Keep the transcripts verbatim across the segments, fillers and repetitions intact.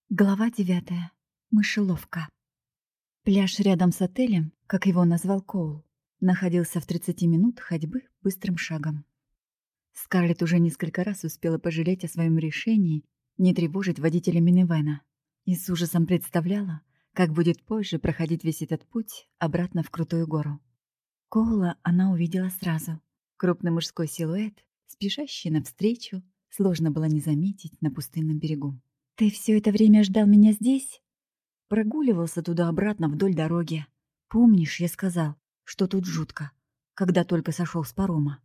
Глава девятая. Мышеловка. Пляж рядом с отелем, как его назвал Коул, находился в тридцати минут ходьбы быстрым шагом. Скарлетт уже несколько раз успела пожалеть о своем решении не тревожить водителя минивэна и с ужасом представляла, как будет позже проходить весь этот путь обратно в Крутую гору. Коула она увидела сразу. Крупный мужской силуэт, спешащий навстречу, сложно было не заметить на пустынном берегу. «Ты все это время ждал меня здесь?» Прогуливался туда-обратно вдоль дороги. Помнишь, я сказал, что тут жутко, когда только сошел с парома?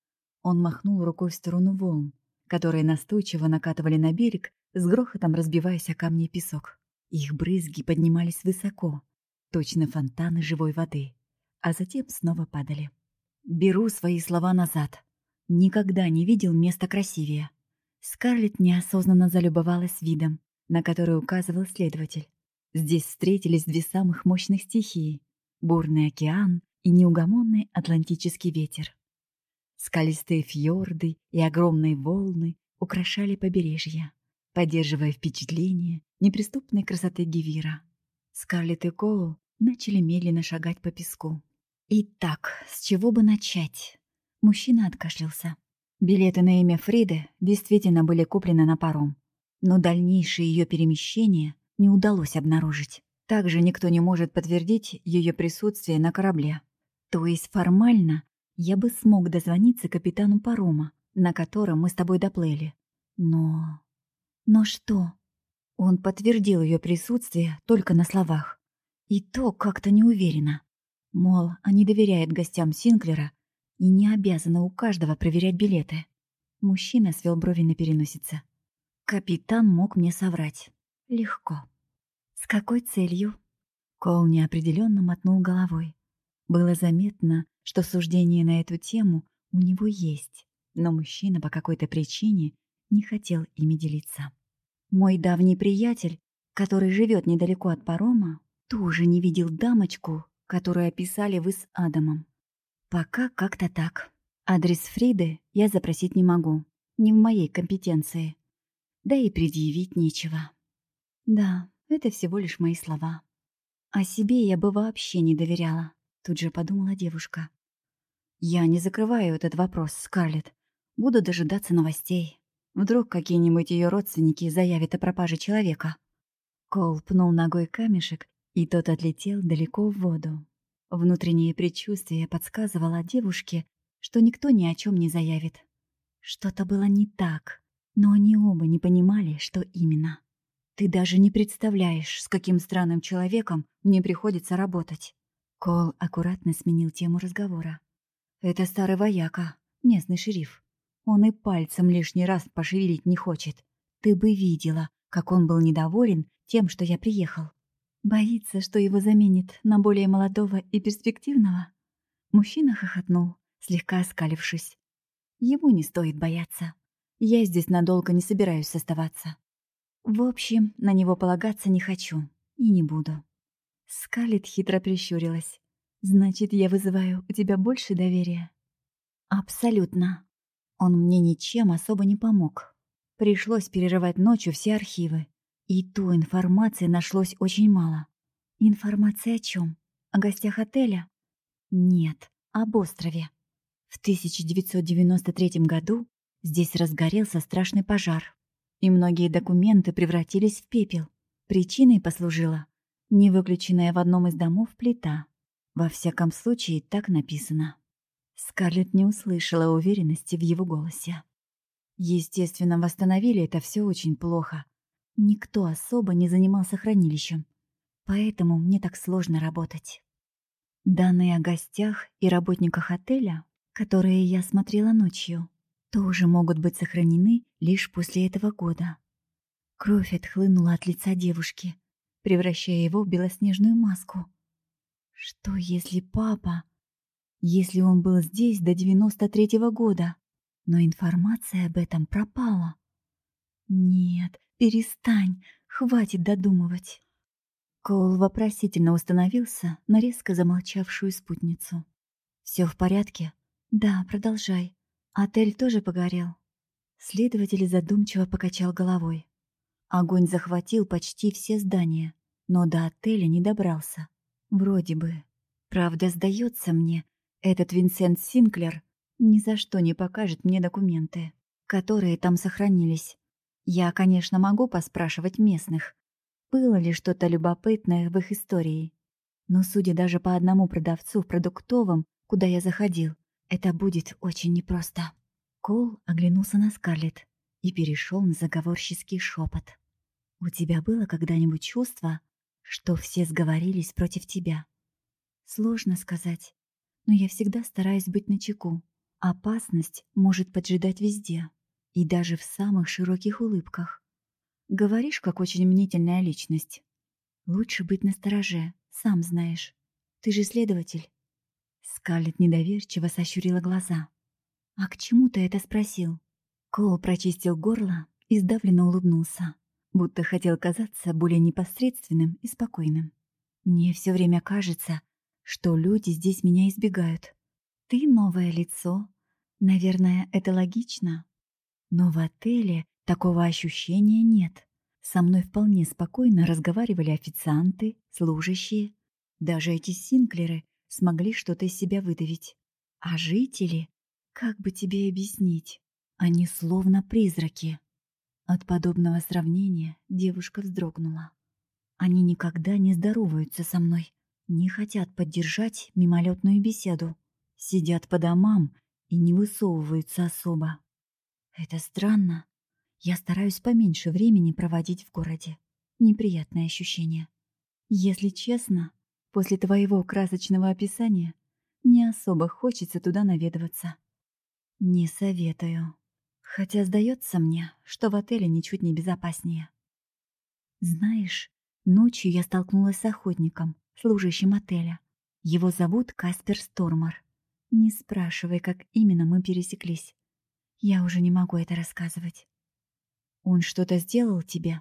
Он махнул рукой в сторону волн, которые настойчиво накатывали на берег, с грохотом разбиваясь о камни и песок. Их брызги поднимались высоко, точно фонтаны живой воды, а затем снова падали. Беру свои слова назад. Никогда не видел места красивее. Скарлетт неосознанно залюбовалась видом, на который указывал следователь. Здесь встретились две самых мощных стихии — бурный океан и неугомонный атлантический ветер. Скалистые фьорды и огромные волны украшали побережье, поддерживая впечатление неприступной красоты Гевира. Скарлетт и Коул начали медленно шагать по песку. Итак, с чего бы начать? Мужчина откашлялся. Билеты на имя Фриды действительно были куплены на паром, но дальнейшее ее перемещение не удалось обнаружить. Также никто не может подтвердить ее присутствие на корабле. То есть формально я бы смог дозвониться капитану парома, на котором мы с тобой доплыли. Но... Но что? Он подтвердил ее присутствие только на словах. И то как-то неуверенно. Мол, они доверяют гостям Синклера и не обязаны у каждого проверять билеты. Мужчина свел брови на переносице. Капитан мог мне соврать. Легко. С какой целью? Коул неопределенно мотнул головой. Было заметно, что суждение на эту тему у него есть, но мужчина по какой-то причине не хотел ими делиться. Мой давний приятель, который живет недалеко от парома, тоже не видел дамочку, которую описали вы с Адамом. Пока как-то так. Адрес Фриды я запросить не могу. Не в моей компетенции. Да и предъявить нечего. Да, это всего лишь мои слова. О себе я бы вообще не доверяла, тут же подумала девушка. Я не закрываю этот вопрос, Скарлетт. Буду дожидаться новостей. Вдруг какие-нибудь ее родственники заявят о пропаже человека. Коул пнул ногой камешек, и тот отлетел далеко в воду. Внутреннее предчувствие подсказывало девушке, что никто ни о чем не заявит. Что-то было не так, но они оба не понимали, что именно. «Ты даже не представляешь, с каким странным человеком мне приходится работать». Коул аккуратно сменил тему разговора. «Это старый вояка, местный шериф. Он и пальцем лишний раз пошевелить не хочет. Ты бы видела, как он был недоволен тем, что я приехал. Боится, что его заменит на более молодого и перспективного?» Мужчина хохотнул, слегка оскалившись. «Ему не стоит бояться. Я здесь надолго не собираюсь оставаться. В общем, на него полагаться не хочу и не буду». Скарлетт хитро прищурилась. «Значит, я вызываю у тебя больше доверия?» «Абсолютно. Он мне ничем особо не помог. Пришлось перерывать ночью все архивы. И той информации нашлось очень мало». «Информация о чем? О гостях отеля?» «Нет, об острове. В тысяча девятьсот девяносто третьем году здесь разгорелся страшный пожар, и многие документы превратились в пепел. Причиной послужила невыключенная в одном из домов плита. Во всяком случае, так написано». Скарлетт не услышала уверенности в его голосе. Естественно, восстановили это все очень плохо. Никто особо не занимался хранилищем, поэтому мне так сложно работать. Данные о гостях и работниках отеля, которые я смотрела ночью, тоже могут быть сохранены лишь после этого года. Кровь отхлынула от лица девушки, превращая его в белоснежную маску. Что если папа... Если он был здесь до девяносто третьего года, но информация об этом пропала? Нет, перестань, хватит додумывать. Коул вопросительно установился на резко замолчавшую спутницу. «Все в порядке?» «Да, продолжай. Отель тоже погорел?» Следователь задумчиво покачал головой. Огонь захватил почти все здания, но до отеля не добрался. Вроде бы. Правда, сдается мне, этот Винсент Синклер ни за что не покажет мне документы, которые там сохранились. Я, конечно, могу поспрашивать местных, было ли что-то любопытное в их истории. Но, судя даже по одному продавцу в продуктовом, куда я заходил, это будет очень непросто. Коул оглянулся на Скарлетт и перешел на заговорческий шепот. «У тебя было когда-нибудь чувство, что все сговорились против тебя?» «Сложно сказать, но я всегда стараюсь быть начеку. Опасность может поджидать везде, и даже в самых широких улыбках. Говоришь, как очень мнительная личность. Лучше быть настороже, сам знаешь. Ты же следователь». Скарлетт недоверчиво сощурила глаза. «А к чему ты это спросил?» Коул прочистил горло и сдавленно улыбнулся, будто хотел казаться более непосредственным и спокойным. «Мне все время кажется, что люди здесь меня избегают. Ты новое лицо. Наверное, это логично. Но в отеле такого ощущения нет. Со мной вполне спокойно разговаривали официанты, служащие. Даже эти Синклеры смогли что-то из себя выдавить. А жители, как бы тебе объяснить, они словно призраки». От подобного сравнения девушка вздрогнула. «Они никогда не здороваются со мной, не хотят поддержать мимолетную беседу, сидят по домам и не высовываются особо. Это странно. Я стараюсь поменьше времени проводить в городе. Неприятное ощущение. Если честно, после твоего красочного описания не особо хочется туда наведываться. Не советую. Хотя сдается мне, что в отеле ничуть не безопаснее. Знаешь, ночью я столкнулась с охотником, служащим отеля. Его зовут Каспер Стормар. Не спрашивай, как именно мы пересеклись. Я уже не могу это рассказывать. Он что-то сделал тебе?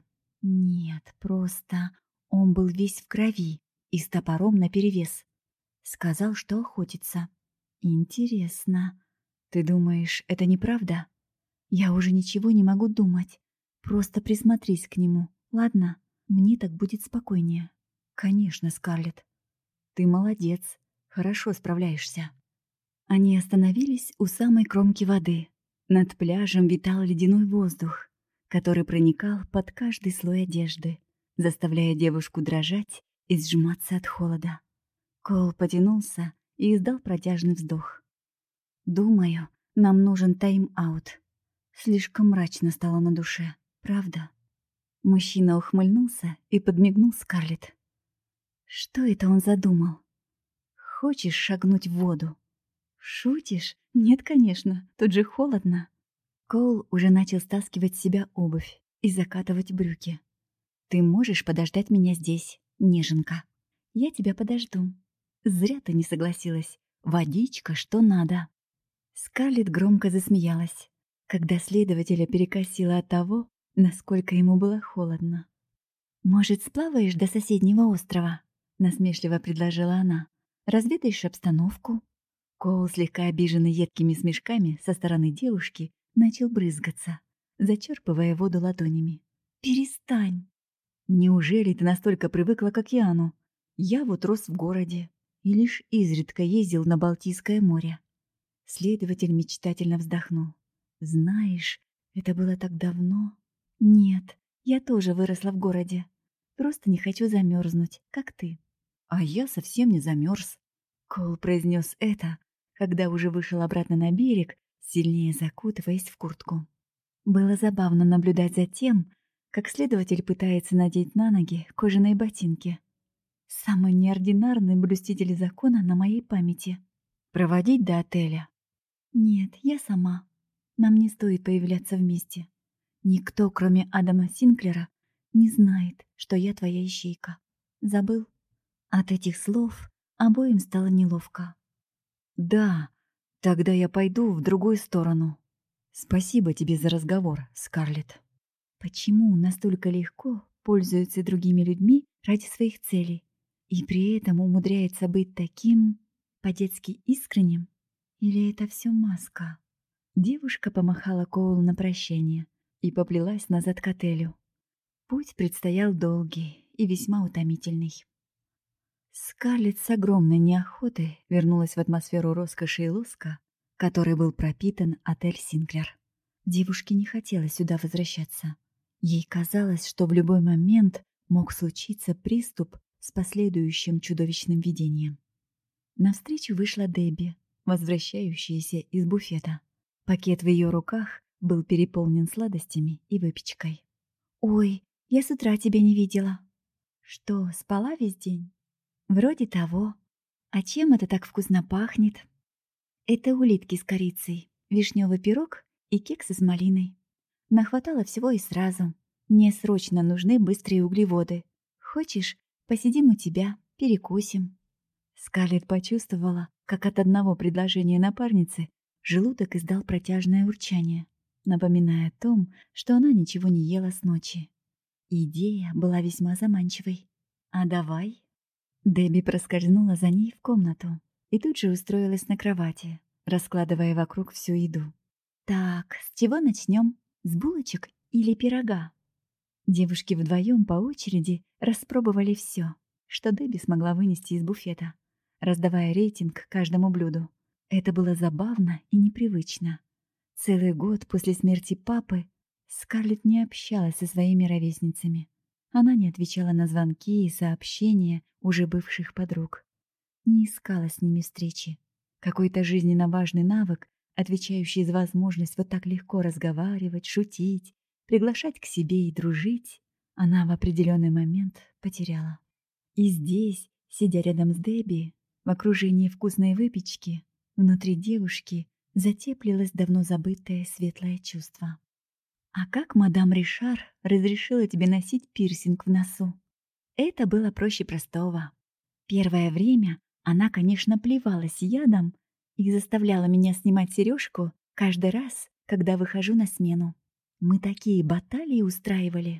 Нет, просто он был весь в крови и с топором наперевес. Сказал, что охотится. Интересно. Ты думаешь, это неправда? Я уже ничего не могу думать. Просто присмотрись к нему, ладно? Мне так будет спокойнее. Конечно, Скарлетт. Ты молодец. Хорошо справляешься. Они остановились у самой кромки воды. Над пляжем витал ледяной воздух, который проникал под каждый слой одежды, заставляя девушку дрожать и сжиматься от холода. Коул потянулся и издал протяжный вздох. «Думаю, нам нужен тайм-аут. Слишком мрачно стало на душе, правда?» Мужчина ухмыльнулся и подмигнул Скарлетт. «Что это он задумал? Хочешь шагнуть в воду?» «Шутишь? Нет, конечно, тут же холодно». Коул уже начал стаскивать с себя обувь и закатывать брюки. «Ты можешь подождать меня здесь, неженка?» «Я тебя подожду». «Зря ты не согласилась. Водичка, что надо». Скарлетт громко засмеялась, когда следователя перекосило от того, насколько ему было холодно. «Может, сплаваешь до соседнего острова?» — насмешливо предложила она. «Разведаешь обстановку?» Коул, слегка обиженный едкими смешками со стороны девушки, начал брызгаться, зачерпывая воду ладонями. «Перестань!» «Неужели ты настолько привыкла к океану? Я вот рос в городе и лишь изредка ездил на Балтийское море». Следователь мечтательно вздохнул. «Знаешь, это было так давно». «Нет, я тоже выросла в городе. Просто не хочу замерзнуть, как ты». «А я совсем не замерз». Коул произнес это, когда уже вышел обратно на берег, сильнее закутываясь в куртку. Было забавно наблюдать за тем, как следователь пытается надеть на ноги кожаные ботинки. Самый неординарный блюститель закона на моей памяти. «Проводить до отеля?» «Нет, я сама. Нам не стоит появляться вместе. Никто, кроме Адама Синклера, не знает, что я твоя ищейка. Забыл?» От этих слов обоим стало неловко. «Да, тогда я пойду в другую сторону. Спасибо тебе за разговор, Скарлетт». Почему настолько легко пользуется другими людьми ради своих целей и при этом умудряется быть таким по-детски искренним? Или это все маска? Девушка помахала Коулу на прощание и поплелась назад к отелю. Путь предстоял долгий и весьма утомительный. Скарлетт с огромной неохотой вернулась в атмосферу роскоши и лоска, который был пропитан отель «Синклер». Девушке не хотелось сюда возвращаться. Ей казалось, что в любой момент мог случиться приступ с последующим чудовищным видением. Навстречу вышла Дебби, возвращающаяся из буфета. Пакет в ее руках был переполнен сладостями и выпечкой. «Ой, я с утра тебя не видела». «Что, спала весь день?» «Вроде того. А чем это так вкусно пахнет?» «Это улитки с корицей, вишневый пирог и кексы с малиной. Нахватало всего и сразу. Мне срочно нужны быстрые углеводы. Хочешь, посидим у тебя, перекусим?» Скарлетт почувствовала, как от одного предложения напарницы желудок издал протяжное урчание, напоминая о том, что она ничего не ела с ночи. Идея была весьма заманчивой. «А давай?» Дебби проскользнула за ней в комнату и тут же устроилась на кровати, раскладывая вокруг всю еду. «Так, с чего начнем? С булочек или пирога?» Девушки вдвоем по очереди распробовали все, что Дебби смогла вынести из буфета, раздавая рейтинг каждому блюду. Это было забавно и непривычно. Целый год после смерти папы Скарлетт не общалась со своими ровесницами. Она не отвечала на звонки и сообщения уже бывших подруг. Не искала с ними встречи. Какой-то жизненно важный навык, отвечающий за возможность вот так легко разговаривать, шутить, приглашать к себе и дружить, она в определенный момент потеряла. И здесь, сидя рядом с Дебби, в окружении вкусной выпечки, внутри девушки затеплилось давно забытое светлое чувство. «А как мадам Ришар разрешила тебе носить пирсинг в носу?» Это было проще простого. Первое время она, конечно, плевалась ядом и заставляла меня снимать сережку каждый раз, когда выхожу на смену. Мы такие баталии устраивали.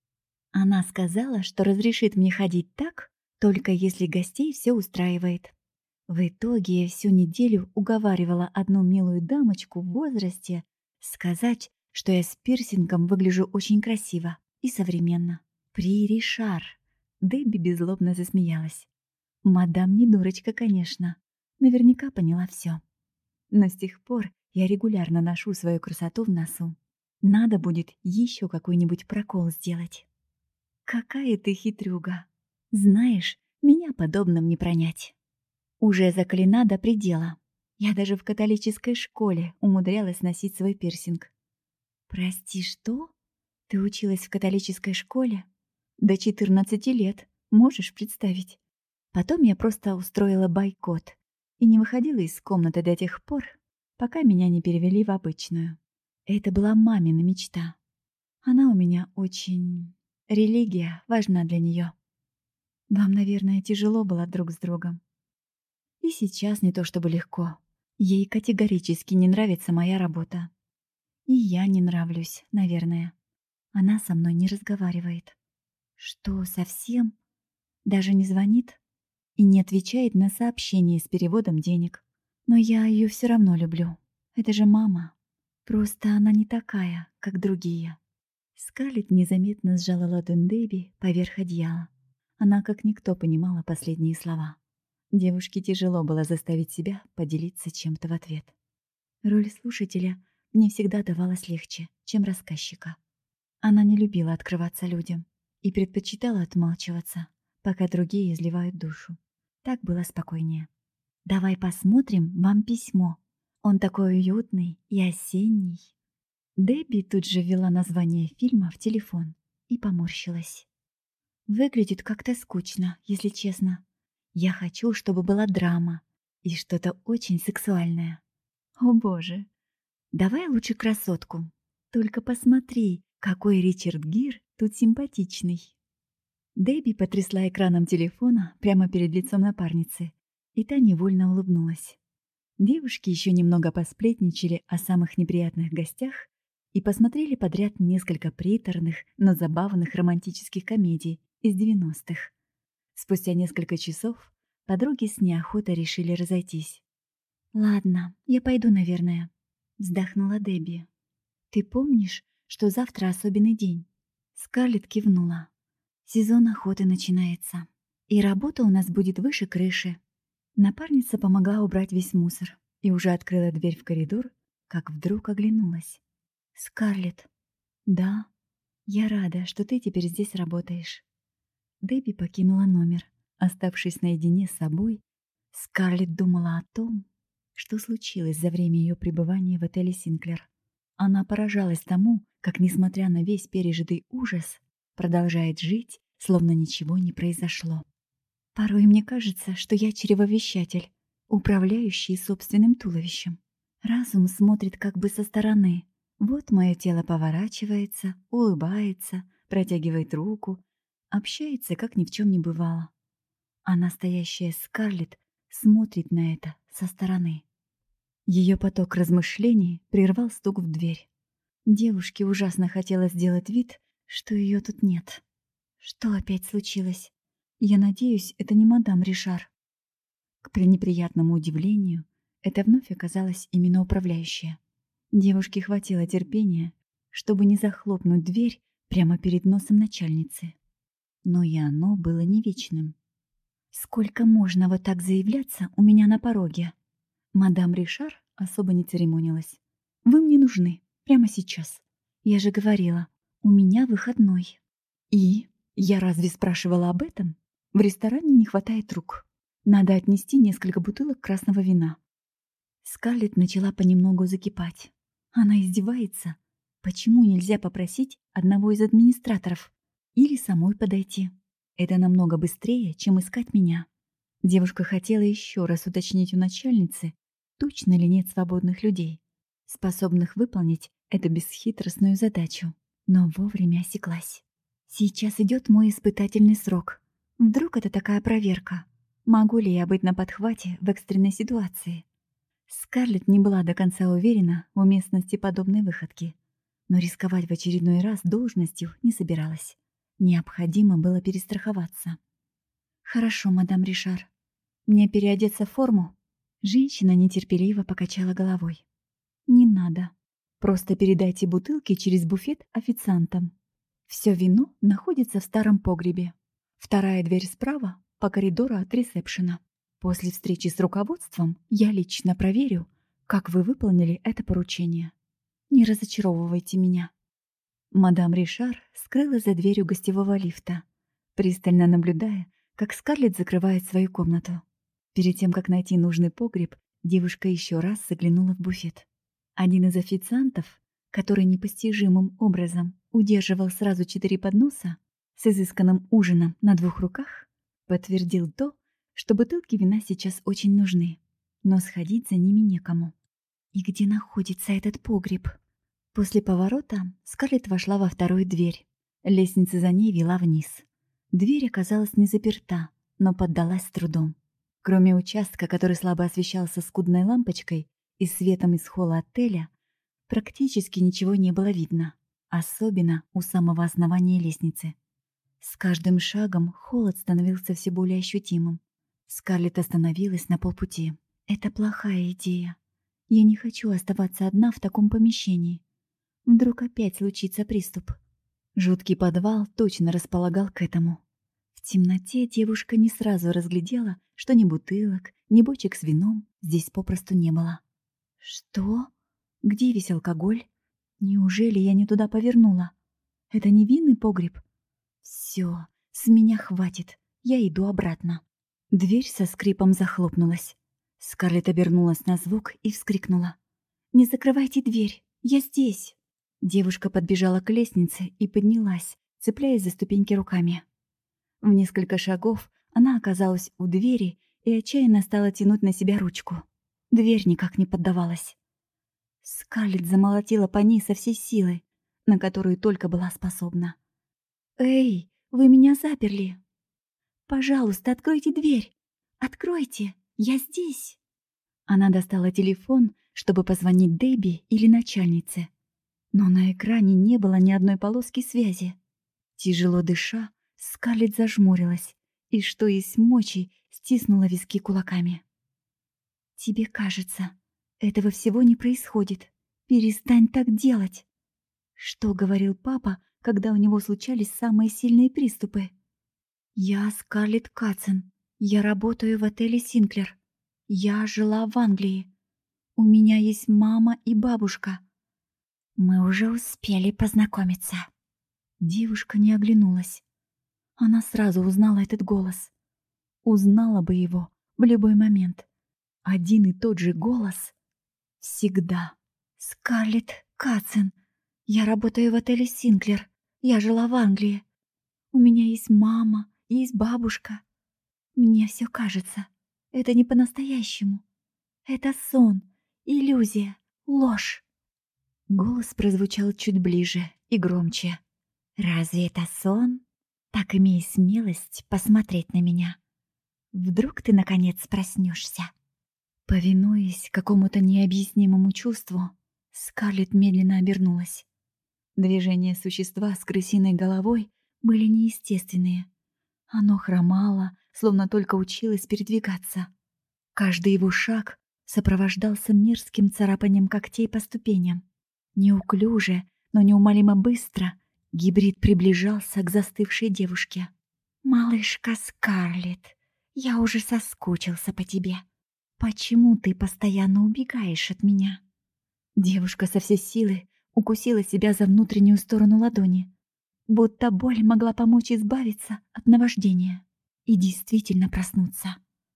Она сказала, что разрешит мне ходить так, только если гостей все устраивает. В итоге я всю неделю уговаривала одну милую дамочку в возрасте сказать, что я с пирсингом выгляжу очень красиво и современно. При Ришар. Дебби беззлобно засмеялась. Мадам не дурочка, конечно. Наверняка поняла все. Но с тех пор я регулярно ношу свою красоту в носу. Надо будет еще какой-нибудь прокол сделать. Какая ты хитрюга. Знаешь, меня подобным не пронять. Уже заклина до предела. Я даже в католической школе умудрялась носить свой пирсинг. Прости, что? Ты училась в католической школе? До четырнадцати лет, можешь представить? Потом я просто устроила бойкот и не выходила из комнаты до тех пор, пока меня не перевели в обычную. Это была мамина мечта. Она у меня очень... Религия важна для нее. Вам, наверное, тяжело было друг с другом. И сейчас не то чтобы легко. Ей категорически не нравится моя работа. И я не нравлюсь, наверное. Она со мной не разговаривает. Что, совсем? Даже не звонит? И не отвечает на сообщения с переводом денег. Но я ее все равно люблю. Это же мама. Просто она не такая, как другие. Скарлетт незаметно сжала ладонь Дебби поверх одеяла. Она как никто понимала последние слова. Девушке тяжело было заставить себя поделиться чем-то в ответ. Роль слушателя мне всегда давалась легче, чем рассказчика. Она не любила открываться людям и предпочитала отмалчиваться, пока другие изливают душу. Так было спокойнее. «Давай посмотрим вам письмо. Он такой уютный и осенний». Дебби тут же ввела название фильма в телефон и поморщилась. «Выглядит как-то скучно, если честно. Я хочу, чтобы была драма и что-то очень сексуальное. О боже! Давай лучше красотку. Только посмотри, какой Ричард Гир тут симпатичный». Дебби потрясла экраном телефона прямо перед лицом напарницы, и та невольно улыбнулась. Девушки еще немного посплетничали о самых неприятных гостях и посмотрели подряд несколько приторных, но забавных романтических комедий из девяностых. Спустя несколько часов подруги с неохотой решили разойтись. «Ладно, я пойду, наверное», — вздохнула Дебби. «Ты помнишь, что завтра особенный день?» — Скарлетт кивнула. Сезон охоты начинается. И работа у нас будет выше крыши. Напарница помогла убрать весь мусор и уже открыла дверь в коридор, как вдруг оглянулась. «Скарлетт, да, я рада, что ты теперь здесь работаешь». Дебби покинула номер. Оставшись наедине с собой, Скарлетт думала о том, что случилось за время ее пребывания в отеле «Синклер». Она поражалась тому, как, несмотря на весь пережитый ужас, продолжает жить, словно ничего не произошло. Порой мне кажется, что я чревовещатель, управляющий собственным туловищем. Разум смотрит как бы со стороны. Вот мое тело поворачивается, улыбается, протягивает руку, общается, как ни в чем не бывало. А настоящая Скарлетт смотрит на это со стороны. Ее поток размышлений прервал стук в дверь. Девушке ужасно хотелось сделать вид, что ее тут нет. Что опять случилось? Я надеюсь, это не мадам Ришар. К пренеприятному удивлению, это вновь оказалась именно управляющая. Девушке хватило терпения, чтобы не захлопнуть дверь прямо перед носом начальницы. Но и оно было не вечным. «Сколько можно вот так заявляться у меня на пороге?» Мадам Ришар особо не церемонилась. «Вы мне нужны, прямо сейчас. Я же говорила, у меня выходной. И я разве спрашивала об этом? В ресторане не хватает рук. Надо отнести несколько бутылок красного вина». Скарлетт начала понемногу закипать. Она издевается. Почему нельзя попросить одного из администраторов или самой подойти? Это намного быстрее, чем искать меня. Девушка хотела еще раз уточнить у начальницы, точно ли нет свободных людей, способных выполнить эту бесхитростную задачу. Но вовремя осеклась. Сейчас идет мой испытательный срок. Вдруг это такая проверка? Могу ли я быть на подхвате в экстренной ситуации? Скарлетт не была до конца уверена в уместности подобной выходки, но рисковать в очередной раз должностью не собиралась. Необходимо было перестраховаться. «Хорошо, мадам Ришар. Мне переодеться в форму?» Женщина нетерпеливо покачала головой. «Не надо. Просто передайте бутылки через буфет официантам. Все вино находится в старом погребе. Вторая дверь справа по коридору от ресепшена. После встречи с руководством я лично проверю, как вы выполнили это поручение. Не разочаровывайте меня». Мадам Ришар скрылась за дверью гостевого лифта, пристально наблюдая, как Скарлетт закрывает свою комнату. Перед тем, как найти нужный погреб, девушка еще раз заглянула в буфет. Один из официантов, который непостижимым образом удерживал сразу четыре подноса с изысканным ужином на двух руках, подтвердил то, что бутылки вина сейчас очень нужны, но сходить за ними некому. И где находится этот погреб? После поворота Скарлетт вошла во вторую дверь. Лестница за ней вела вниз. Дверь оказалась не заперта, но поддалась с трудом. Кроме участка, который слабо освещался скудной лампочкой и светом из холла отеля, практически ничего не было видно, особенно у самого основания лестницы. С каждым шагом холод становился все более ощутимым. Скарлетт остановилась на полпути. «Это плохая идея. Я не хочу оставаться одна в таком помещении. Вдруг опять случится приступ». Жуткий подвал точно располагал к этому. В темноте девушка не сразу разглядела, что ни бутылок, ни бочек с вином здесь попросту не было. «Что? Где весь алкоголь? Неужели я не туда повернула? Это не винный погреб? Все, с меня хватит, я иду обратно». Дверь со скрипом захлопнулась. Скарлетт обернулась на звук и вскрикнула. «Не закрывайте дверь, я здесь!» Девушка подбежала к лестнице и поднялась, цепляясь за ступеньки руками. В несколько шагов она оказалась у двери и отчаянно стала тянуть на себя ручку. Дверь никак не поддавалась. Скарлетт замолотила по ней со всей силы, на которую только была способна. «Эй, вы меня заперли! Пожалуйста, откройте дверь! Откройте! Я здесь!» Она достала телефон, чтобы позвонить Дебби или начальнице. Но на экране не было ни одной полоски связи. Тяжело дыша, Скарлетт зажмурилась и, что есть мочи, стиснула виски кулаками. «Тебе кажется, этого всего не происходит. Перестань так делать!» Что говорил папа, когда у него случались самые сильные приступы. «Я Скарлетт Катсон. Я работаю в отеле «Синклер». Я жила в Англии. У меня есть мама и бабушка. Мы уже успели познакомиться». Девушка не оглянулась. Она сразу узнала этот голос. Узнала бы его в любой момент. Один и тот же голос. Всегда. «Скарлетт Катсон. Я работаю в отеле «Синклер». Я жила в Англии. У меня есть мама, есть бабушка. Мне все кажется. Это не по-настоящему. Это сон, иллюзия, ложь». Голос прозвучал чуть ближе и громче. «Разве это сон? Так имей смелость посмотреть на меня. Вдруг ты, наконец, проснешься». Повинуясь какому-то необъяснимому чувству, Скарлетт медленно обернулась. Движения существа с крысиной головой были неестественные. Оно хромало, словно только училось передвигаться. Каждый его шаг сопровождался мерзким царапанием когтей по ступеням. Неуклюже, но неумолимо быстро гибрид приближался к застывшей девушке. «Малышка Скарлетт, я уже соскучился по тебе. Почему ты постоянно убегаешь от меня?» Девушка со всей силы укусила себя за внутреннюю сторону ладони, будто боль могла помочь избавиться от наваждения и действительно проснуться.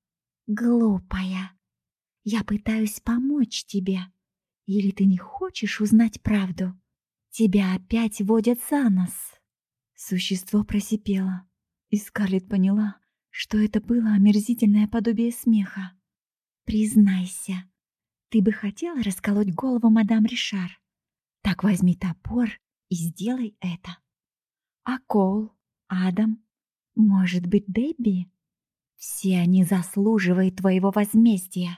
«Глупая, я пытаюсь помочь тебе. Или ты не хочешь узнать правду? Тебя опять водят за нос». Существо просипело, и Скарлетт поняла, что это было омерзительное подобие смеха. «Признайся, ты бы хотела расколоть голову мадам Ришар? Так возьми топор и сделай это. А Коул, Адам, может быть, Дебби? Все они заслуживают твоего возмездия.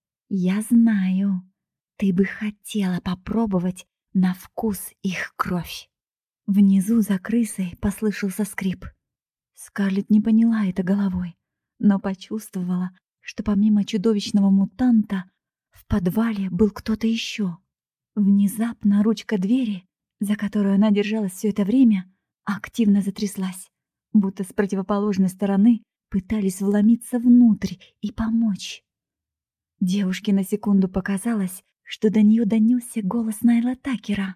Я знаю, ты бы хотела попробовать на вкус их кровь». Внизу за крысой послышался скрип. Скарлетт не поняла это головой, но почувствовала, что помимо чудовищного мутанта в подвале был кто-то еще. Внезапно ручка двери, за которую она держалась все это время, активно затряслась, будто с противоположной стороны пытались вломиться внутрь и помочь. Девушке на секунду показалось, что до нее донесся голос Найла Такера.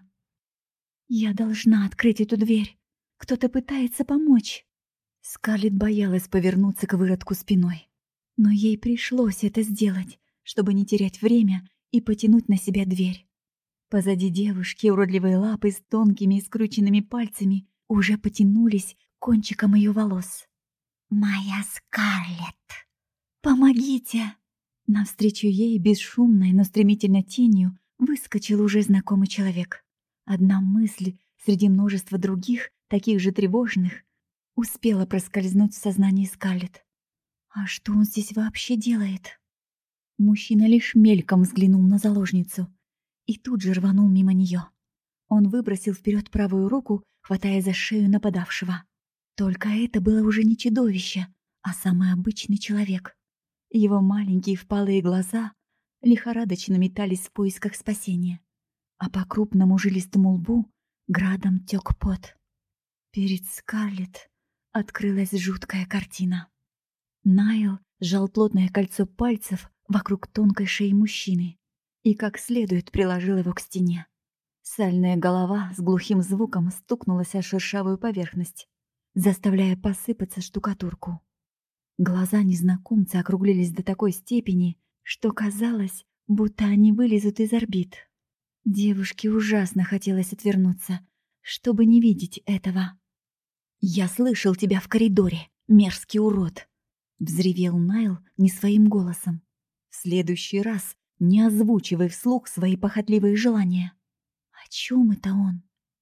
«Я должна открыть эту дверь. Кто-то пытается помочь». Скарлетт боялась повернуться к выродку спиной, но ей пришлось это сделать, чтобы не терять время и потянуть на себя дверь. Позади девушки уродливые лапы с тонкими и скрученными пальцами уже потянулись к кончикам ее волос. «Моя Скарлетт! Помогите!» Навстречу ей бесшумной, но стремительно тенью выскочил уже знакомый человек. Одна мысль среди множества других, таких же тревожных, успела проскользнуть в сознании Скарлетт. А что он здесь вообще делает? Мужчина лишь мельком взглянул на заложницу и тут же рванул мимо нее. Он выбросил вперед правую руку, хватая за шею нападавшего. Только это было уже не чудовище, а самый обычный человек. Его маленькие впалые глаза лихорадочно метались в поисках спасения, а по крупному жилистому лбу градом тек пот. Перед Скарлетт открылась жуткая картина. Найл сжал плотное кольцо пальцев вокруг тонкой шеи мужчины и как следует приложил его к стене. Сальная голова с глухим звуком стукнулась о шершавую поверхность, заставляя посыпаться штукатурку. Глаза незнакомца округлились до такой степени, что казалось, будто они вылезут из орбит. Девушке ужасно хотелось отвернуться, чтобы не видеть этого. «Я слышал тебя в коридоре, мерзкий урод!» — взревел Найл не своим голосом. «В следующий раз не озвучивай вслух свои похотливые желания». «О чем это он?»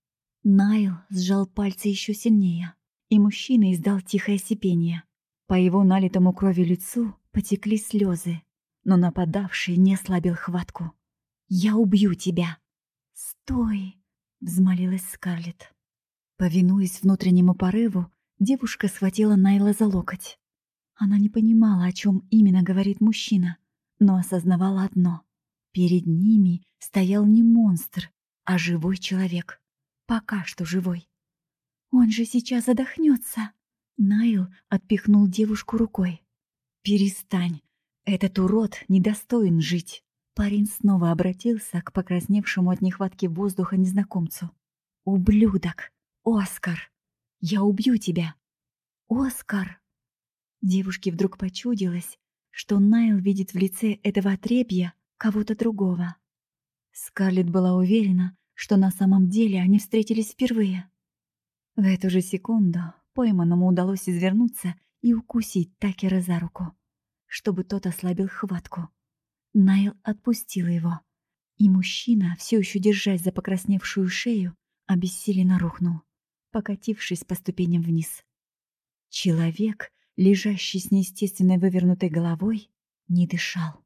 Найл сжал пальцы еще сильнее, и мужчина издал тихое сипение. По его налитому кровью лицу потекли слезы, но нападавший не ослабил хватку. «Я убью тебя!» «Стой!» — взмолилась Скарлетт. Повинуясь внутреннему порыву, девушка схватила Найла за локоть. Она не понимала, о чем именно говорит мужчина, но осознавала одно. Перед ними стоял не монстр, а живой человек. Пока что живой. Он же сейчас задохнется. Найл отпихнул девушку рукой. «Перестань. Этот урод недостоин жить». Парень снова обратился к покрасневшему от нехватки воздуха незнакомцу. «Ублюдок! Оскар! Я убью тебя!» «Оскар!» Девушке вдруг почудилось, что Найл видит в лице этого отребья кого-то другого. Скарлетт была уверена, что на самом деле они встретились впервые. В эту же секунду пойманному удалось извернуться и укусить Такера за руку, чтобы тот ослабил хватку. Найл отпустила его, и мужчина, все еще держась за покрасневшую шею, обессиленно рухнул, покатившись по ступеням вниз. Человек, лежащий с неестественной вывернутой головой, не дышал.